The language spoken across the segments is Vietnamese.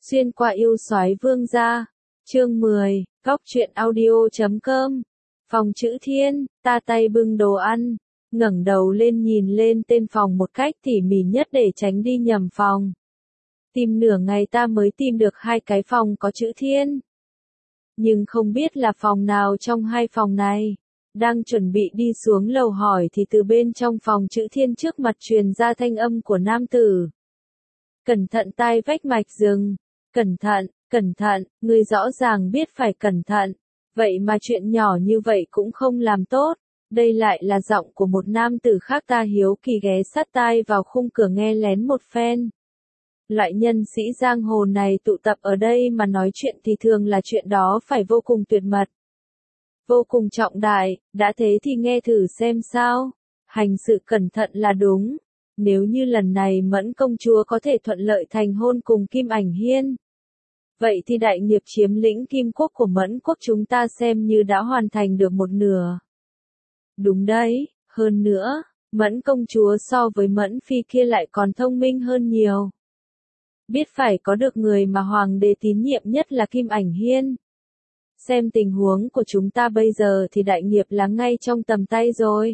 Xuyên qua yêu soái vương gia. Chương 10, góc truyện audio.com. Phòng chữ thiên, ta tay bưng đồ ăn, ngẩng đầu lên nhìn lên tên phòng một cách tỉ mỉ nhất để tránh đi nhầm phòng. Tìm nửa ngày ta mới tìm được hai cái phòng có chữ thiên. Nhưng không biết là phòng nào trong hai phòng này. Đang chuẩn bị đi xuống lầu hỏi thì từ bên trong phòng chữ thiên trước mặt truyền ra thanh âm của nam tử. Cẩn thận tai vách mạch rừng. Cẩn thận, ngươi rõ ràng biết phải cẩn thận. Vậy mà chuyện nhỏ như vậy cũng không làm tốt. Đây lại là giọng của một nam tử khác, ta hiếu kỳ ghé sát tai vào khung cửa nghe lén một phen. Loại nhân sĩ giang hồ này tụ tập ở đây mà nói chuyện thì thường là chuyện đó phải vô cùng tuyệt mật. Vô cùng trọng đại, đã thế thì nghe thử xem sao. Hành sự cẩn thận là đúng. Nếu như lần này Mẫn công chúa có thể thuận lợi thành hôn cùng Kim Ảnh Hiên, vậy thì đại nghiệp chiếm lĩnh Kim quốc của Mẫn quốc chúng ta xem như đã hoàn thành được một nửa. Đúng đấy, hơn nữa, Mẫn công chúa so với Mẫn phi kia lại còn thông minh hơn nhiều. Biết phải có được người mà hoàng đế tín nhiệm nhất là Kim Ảnh Hiên. Xem tình huống của chúng ta bây giờ thì đại nghiệp là ngay trong tầm tay rồi.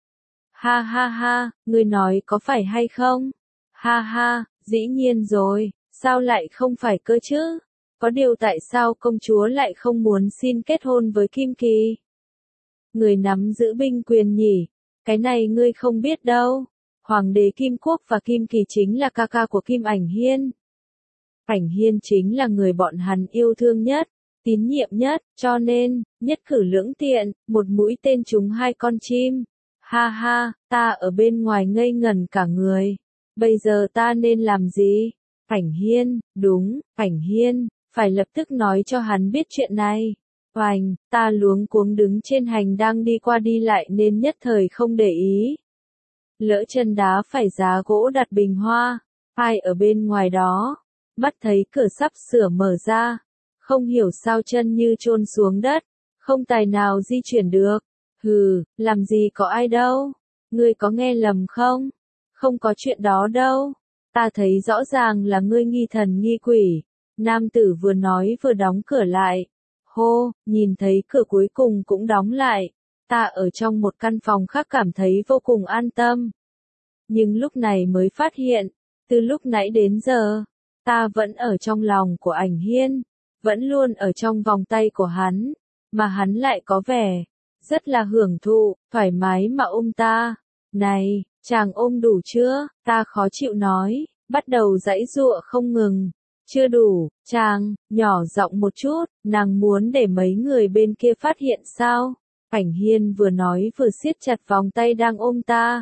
Ha ha ha, ngươi nói có phải hay không? Ha ha, dĩ nhiên rồi, sao lại không phải cơ chứ? Có điều tại sao công chúa lại không muốn xin kết hôn với Kim Kỳ? Người nắm giữ binh quyền nhỉ? Cái này ngươi không biết đâu. Hoàng đế Kim Quốc và Kim Kỳ chính là ca ca của Kim Ảnh Hiên. Ảnh Hiên chính là người bọn hắn yêu thương nhất, tín nhiệm nhất, cho nên, nhất cử lưỡng tiện, một mũi tên trúng hai con chim. Ha ha, ta ở bên ngoài ngây ngẩn cả người. Bây giờ ta nên làm gì? Ảnh Hiên, đúng, Ảnh Hiên, phải lập tức nói cho hắn biết chuyện này. Oành, ta luống cuống đứng trên hành đang đi qua đi lại nên nhất thời không để ý. Lỡ chân đá phải giá gỗ đặt bình hoa. Ai ở bên ngoài đó? Mắt thấy cửa sắp sửa mở ra. Không hiểu sao chân như chôn xuống đất. Không tài nào di chuyển được. Hừ, làm gì có ai đâu. Ngươi có nghe lầm không? Không có chuyện đó đâu. Ta thấy rõ ràng là ngươi nghi thần nghi quỷ. Nam tử vừa nói vừa đóng cửa lại. Hô, nhìn thấy cửa cuối cùng cũng đóng lại. Ta ở trong một căn phòng khác cảm thấy vô cùng an tâm. Nhưng lúc này mới phát hiện, từ lúc nãy đến giờ, ta vẫn ở trong lòng của Ảnh Hiên, vẫn luôn ở trong vòng tay của hắn, mà hắn lại có vẻ rất là hưởng thụ, thoải mái mà ôm ta. Này, chàng ôm đủ chưa? Ta khó chịu nói, bắt đầu giãy giụa không ngừng. Chưa đủ, chàng, nhỏ giọng một chút, nàng muốn để mấy người bên kia phát hiện sao? Ảnh Hiên vừa nói vừa siết chặt vòng tay đang ôm ta.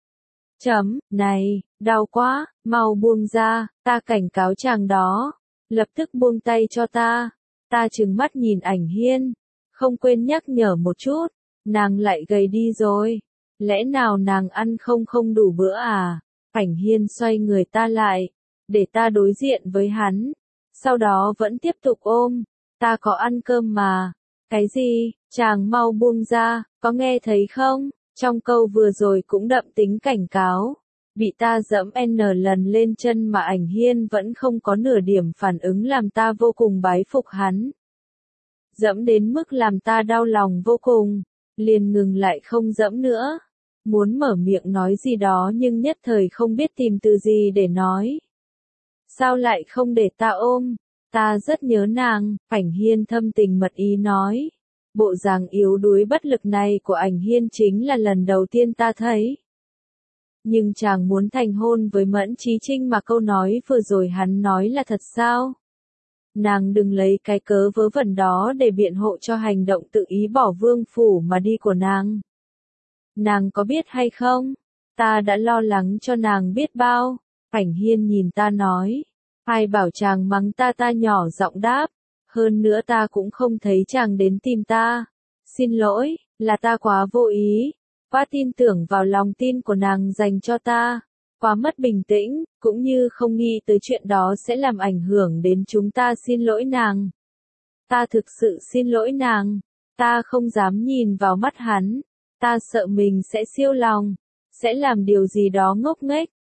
Này, đau quá, mau buông ra, ta cảnh cáo chàng đó. Lập tức buông tay cho ta. Ta trừng mắt nhìn Ảnh Hiên, không quên nhắc nhở một chút, nàng lại gầy đi rồi. Lẽ nào nàng ăn không đủ bữa à? Ảnh Hiên xoay người ta lại, để ta đối diện với hắn. Sau đó vẫn tiếp tục ôm. Ta có ăn cơm mà. Cái gì? Chàng mau buông ra, có nghe thấy không? Trong câu vừa rồi cũng đậm tính cảnh cáo. Bị ta dẫm N lần lên chân mà Ảnh Hiên vẫn không có nửa điểm phản ứng làm ta vô cùng bái phục hắn. Dẫm đến mức làm ta đau lòng vô cùng. Liền ngừng lại không dẫm nữa. Muốn mở miệng nói gì đó nhưng nhất thời không biết tìm từ gì để nói. Sao lại không để ta ôm? Ta rất nhớ nàng, Ảnh Hiên thâm tình mật ý nói. Bộ dáng yếu đuối bất lực này của Ảnh Hiên chính là lần đầu tiên ta thấy. Nhưng chàng muốn thành hôn với Mẫn Chí Trinh mà câu nói vừa rồi hắn nói là thật sao? Nàng đừng lấy cái cớ vớ vẩn đó để biện hộ cho hành động tự ý bỏ vương phủ mà đi của nàng. Nàng có biết hay không? Ta đã lo lắng cho nàng biết bao. Ảnh Hiên nhìn ta nói. Ai bảo chàng mắng ta nhỏ giọng đáp. Hơn nữa ta cũng không thấy chàng đến tìm ta. Xin lỗi, là ta quá vô ý. Quá tin tưởng vào lòng tin của nàng dành cho ta. Quá mất bình tĩnh, cũng như không nghĩ tới chuyện đó sẽ làm ảnh hưởng đến chúng ta. Xin lỗi nàng. Ta thực sự xin lỗi nàng. Ta không dám nhìn vào mắt hắn. Ta sợ mình sẽ siêu lòng. Sẽ làm điều gì đó ngốc nghếch.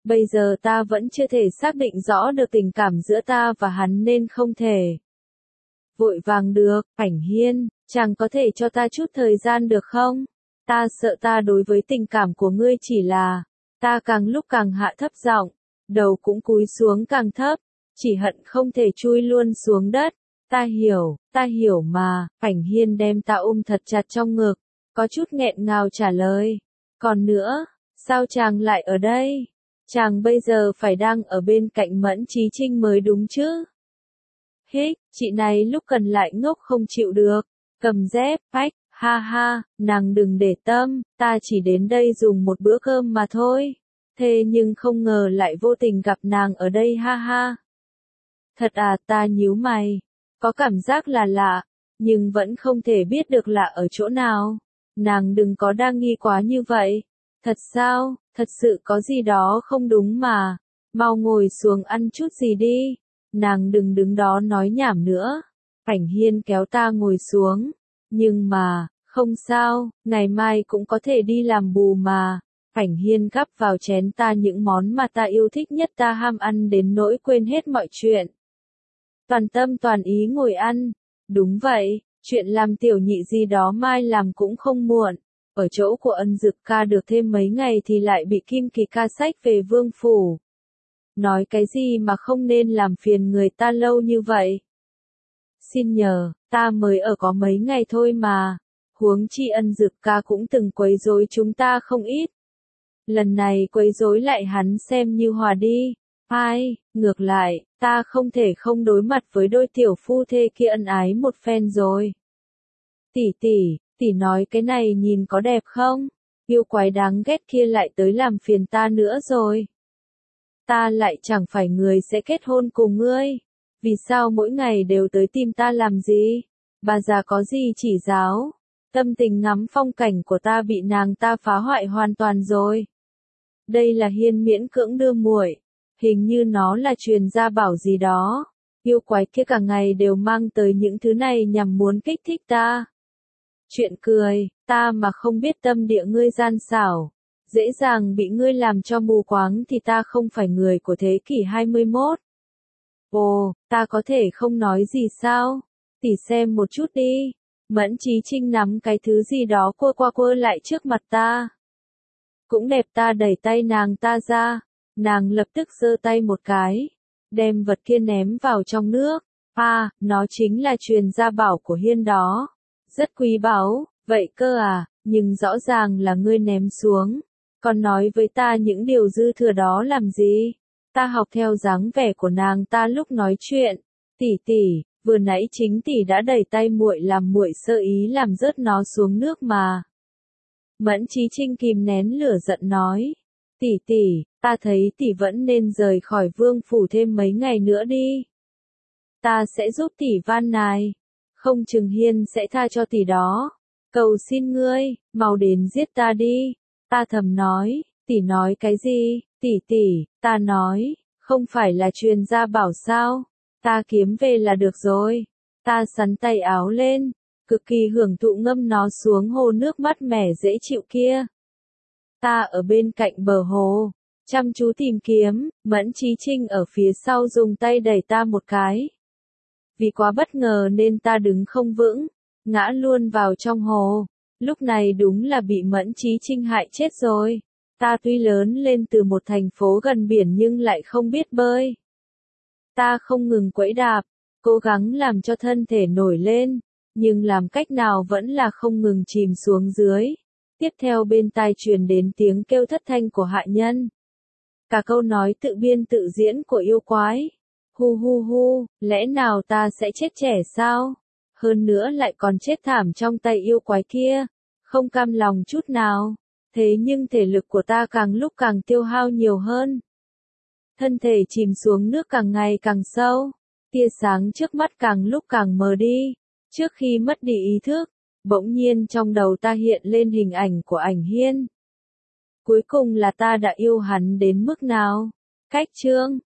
Bây giờ ta vẫn chưa thể xác định rõ được tình cảm giữa ta và hắn nên không thể vội vàng được. Ảnh Hiên, chàng có thể cho ta chút thời gian được không? Ta sợ ta đối với tình cảm của ngươi chỉ là, ta càng lúc càng hạ thấp giọng, đầu cũng cúi xuống càng thấp, chỉ hận không thể chui luôn xuống đất. Ta hiểu mà. Ảnh Hiên đem ta ôm thật chặt trong ngực, có chút nghẹn ngào trả lời. Còn nữa, sao chàng lại ở đây? Chàng bây giờ phải đang ở bên cạnh Mẫn Chí Trinh mới đúng chứ? Hích, chị này lúc cần lại ngốc không chịu được. Cầm dép, ách, ha ha, nàng đừng để tâm, ta chỉ đến đây dùng một bữa cơm mà thôi. Thế nhưng không ngờ lại vô tình gặp nàng ở đây ha ha. Thật à, ta nhíu mày. Có cảm giác là lạ, nhưng vẫn không thể biết được lạ ở chỗ nào. Nàng đừng có đa nghi quá như vậy. Thật sao, thật sự có gì đó không đúng mà. Mau ngồi xuống ăn chút gì đi. Nàng đừng đứng đó nói nhảm nữa. Ảnh Hiên kéo ta ngồi xuống. Nhưng mà, không sao, ngày mai cũng có thể đi làm bù mà. Ảnh Hiên gắp vào chén ta những món mà ta yêu thích nhất, ta ham ăn đến nỗi quên hết mọi chuyện. Toàn tâm toàn ý ngồi ăn. Đúng vậy, chuyện làm tiểu nhị gì đó mai làm cũng không muộn. Ở chỗ của Ân Dực ca được thêm mấy ngày thì lại bị Kim Kỳ ca xách về vương phủ. Nói cái gì mà không nên làm phiền người ta lâu như vậy. Xin nhờ, ta mới ở có mấy ngày thôi mà. Huống chi Ân Dực ca cũng từng quấy rối chúng ta không ít. Lần này quấy rối lại hắn xem như hòa đi. Ai, ngược lại, ta không thể không đối mặt với đôi tiểu phu thê kia ân ái một phen rồi. Tỷ nói cái này nhìn có đẹp không? Yêu quái đáng ghét kia lại tới làm phiền ta nữa rồi. Ta lại chẳng phải người sẽ kết hôn cùng ngươi. Vì sao mỗi ngày đều tới tìm ta làm gì? Bà già có gì chỉ giáo? Tâm tình ngắm phong cảnh của ta bị nàng ta phá hoại hoàn toàn rồi. Đây là Hiên miễn cưỡng đưa muội. Hình như nó là truyền gia bảo gì đó. Yêu quái kia cả ngày đều mang tới những thứ này nhằm muốn kích thích ta. Chuyện cười, ta mà không biết tâm địa ngươi gian xảo, dễ dàng bị ngươi làm cho mù quáng thì ta không phải người của thế kỷ 21. Ồ, ta có thể không nói gì sao? Tỷ xem một chút đi. Mẫn Chí Trinh nắm cái thứ gì đó quơ qua quơ lại trước mặt ta. Cũng đẹp, ta đẩy tay nàng ta ra. Nàng lập tức giơ tay một cái, đem vật kia ném vào trong nước. À, nó chính là truyền gia bảo của Hiên đó. Rất quý báu, vậy cơ à, nhưng rõ ràng là ngươi ném xuống. Còn nói với ta những điều dư thừa đó làm gì? Ta học theo dáng vẻ của nàng ta lúc nói chuyện. Tỷ, vừa nãy chính tỷ đã đẩy tay muội làm muội sơ ý làm rớt nó xuống nước mà. Mẫn Chí Trinh kìm nén lửa giận nói. Tỷ, ta thấy tỷ vẫn nên rời khỏi vương phủ thêm mấy ngày nữa đi. Ta sẽ giúp tỷ van nài. Không chừng Hiên sẽ tha cho tỷ đó. Cầu xin ngươi, mau đến giết ta đi. Ta thầm nói, tỷ nói cái gì? Tỷ, ta nói, không phải là truyền gia bảo sao? Ta kiếm về là được rồi. Ta sắn tay áo lên, cực kỳ hưởng thụ ngâm nó xuống hồ nước mát mẻ dễ chịu kia. Ta ở bên cạnh bờ hồ, chăm chú tìm kiếm, Mẫn Chí Trinh ở phía sau dùng tay đẩy ta một cái. Vì quá bất ngờ nên ta đứng không vững, ngã luôn vào trong hồ. Lúc này đúng là bị Mẫn Chí Trinh hại chết rồi. Ta tuy lớn lên từ một thành phố gần biển nhưng lại không biết bơi. Ta không ngừng quẫy đạp, cố gắng làm cho thân thể nổi lên, nhưng làm cách nào vẫn là không ngừng chìm xuống dưới. Tiếp theo bên tai truyền đến tiếng kêu thất thanh của hạ nhân. Cả câu nói tự biên tự diễn của yêu quái. Hu, lẽ nào ta sẽ chết trẻ sao? Hơn nữa lại còn chết thảm trong tay yêu quái kia. Không cam lòng chút nào. Thế nhưng thể lực của ta càng lúc càng tiêu hao nhiều hơn. Thân thể chìm xuống nước càng ngày càng sâu. Tia sáng trước mắt càng lúc càng mờ đi. Trước khi mất đi ý thức, bỗng nhiên trong đầu ta hiện lên hình ảnh của Ảnh Hiên. Cuối cùng là ta đã yêu hắn đến mức nào? Cách chương